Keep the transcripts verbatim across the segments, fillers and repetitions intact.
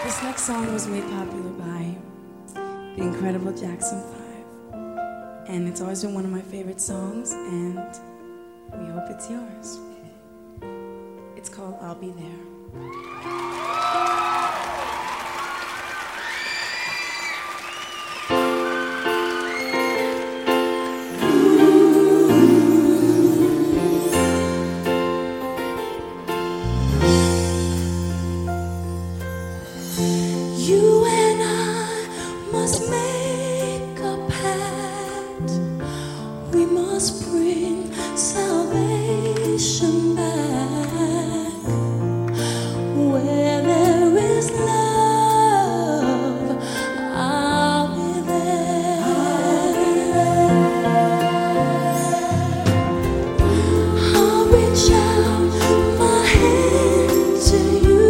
This next song was made popular by the incredible Jackson Five, and it's always been one of my favorite songs, and we hope it's yours. It's called I'll Be There. You and I must make a pact. We must bring salvation back. Where there is love, I'll be there. I'll reach out my hand to you.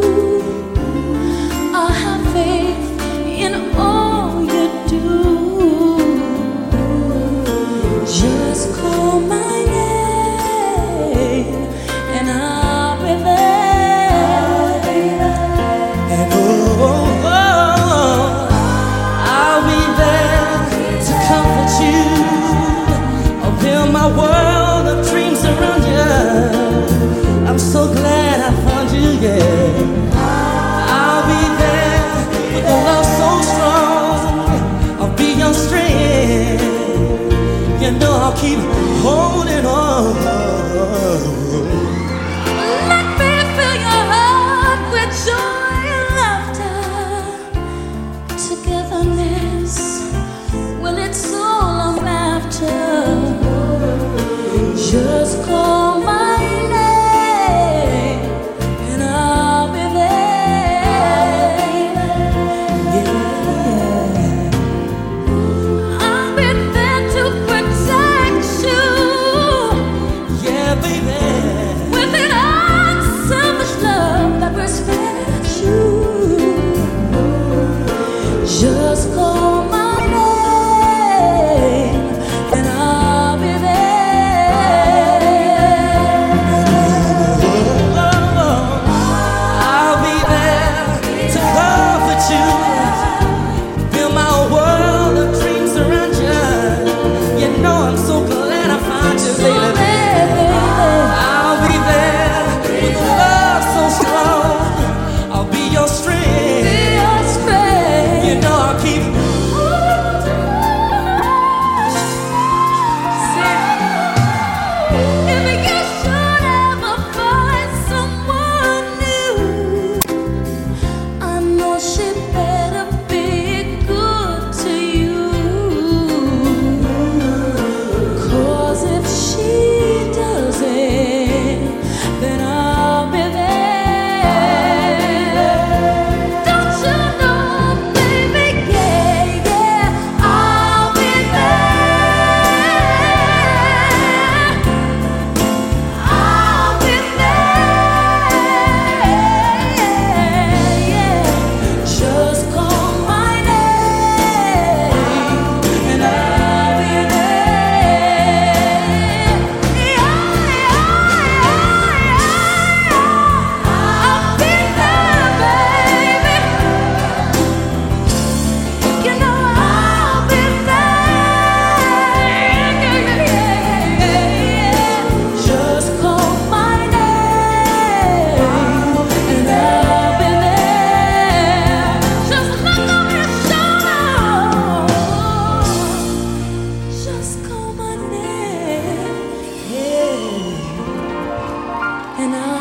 Just call my name and I'll be there. And oh, oh, oh, I'll be there to comfort you. I'll build my world of dreams around you. I'm so glad I found you, yeah. I'll be there with a love so strong. I'll be your strength. You know I'll keep holding on. Let me fill your heart with joy and laughter. Togetherness, well, it's all I'm after. Just call my name and I'll be there. Yeah. I'll be there to protect you. Yeah, baby. With an unselfish love that respects you. Just call my name and I'll be there. I'll be there to comfort you. Build my world of dreams around you. You know I'm so glad I found you, baby. I'll be there with love so strong. I'll be your strength. You know I'll keep. If you should ever find someone new, I know she better be good to you. 'Cause if she doesn't, then I'll be there. Don't you know, baby? Yeah, yeah, I'll be there. I'll be there. Yeah. Just call my name and I'll be there. Yeah, I'll be there, baby. You know I'll be there. Just call my name and I'll be there. Just look over your shoulder. Just call my name, yeah, and I'll